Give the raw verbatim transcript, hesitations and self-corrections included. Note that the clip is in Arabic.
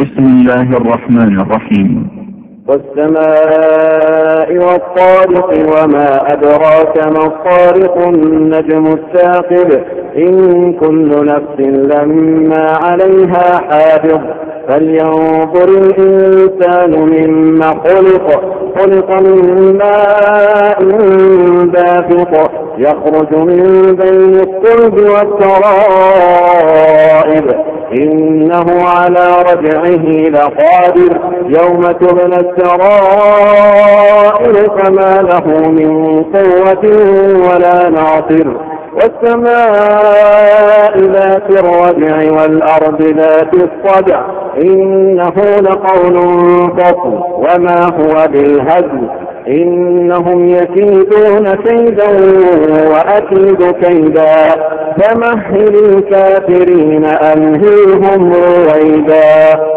بسم الله الرحمن الرحيم. والسماء والطارق وما أدراك ما الطارق النجم الثاقب إن كل نفس لما عليها حافظ فلينظر الإنسان مما خلق خلق من ماء دافق يخرج من بين الصلب والترائب إنه على رجعه لقادر يوم تبلى السرائر فما له من قوة ولا ناصر والسماء ذات الرجع والأرض ذات الصدع إنه لقول فصل وما هو بالهزل إنهم يكيدون كيدا وأكيد كيدا فمهل الكافرين أمهلهم رويدا.